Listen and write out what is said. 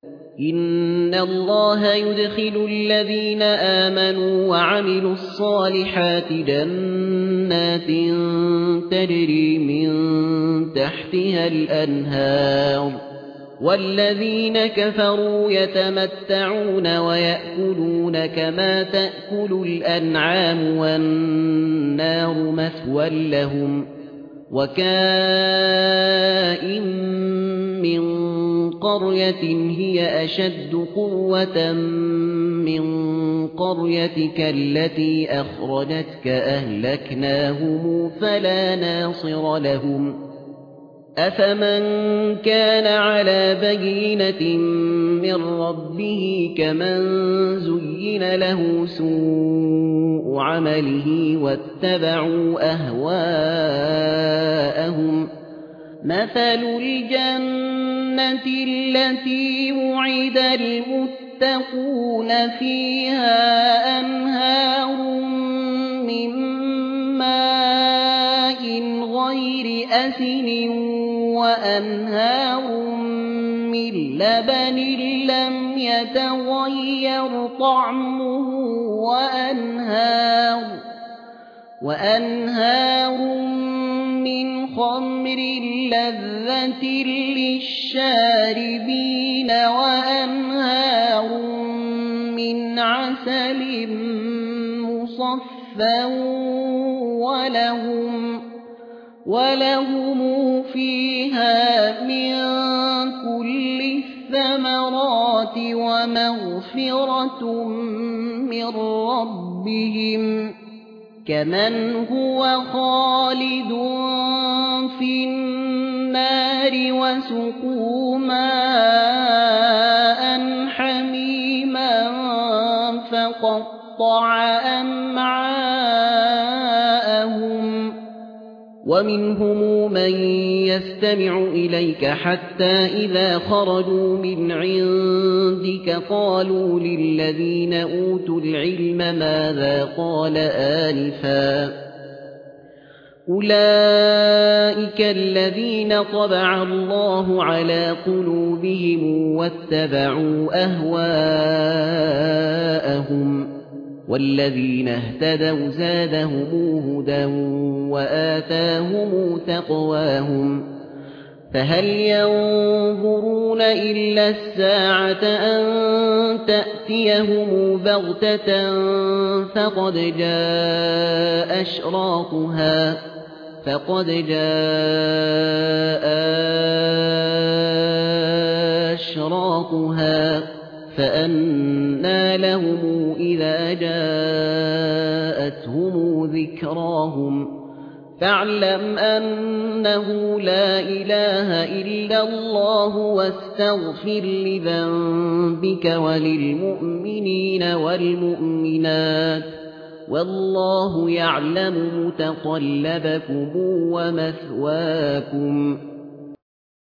إن الله يدخل الذين آمنوا وعملوا الصالحات جنات تجري من تحتها الأنهار والذين كفروا يتمتعون ويأكلون كما تأكل الأنعام والنار مثوى لهم وكائن من قرية هي أشد قوة من قريتك التي أخرجتك أهلكناهم فلا ناصر لهم أفمن كان على بينة من ربه كمن زين له سوء عمله واتبعوا أهواءهم مثل الجنة التي وعد المتقون فيها أنهار من ماء غير أسن وأنهار من لبن لم يتغير طعمه وأنهار من خمر لذة للشاربين وأنهار من عسل مصفى ولهم فيها من كل الثمرات ومغفرة من ربهم كمن هو خالد في النار وسقوا ماء حميما فقطع أمعاءهم ومنهم من يستمع إليك حتى إذا خرجوا من عندك قالوا للذين أوتوا العلم ماذا قال آنفا أولئك الذين طبع الله على قلوبهم واتبعوا أهواءهم والذين اهتدوا زادهم هدى وآتاهم تقواهم فهل ينظرون إلا الساعة أن تأتيهم بغتة فقد جاء أشراطها فأنى لهم إذا جاءتهم ذكراهم فاعلم أنه لا إله إلا الله واستغفر لذنبك وللمؤمنين والمؤمنات والله يعلم متقلبكم ومثواكم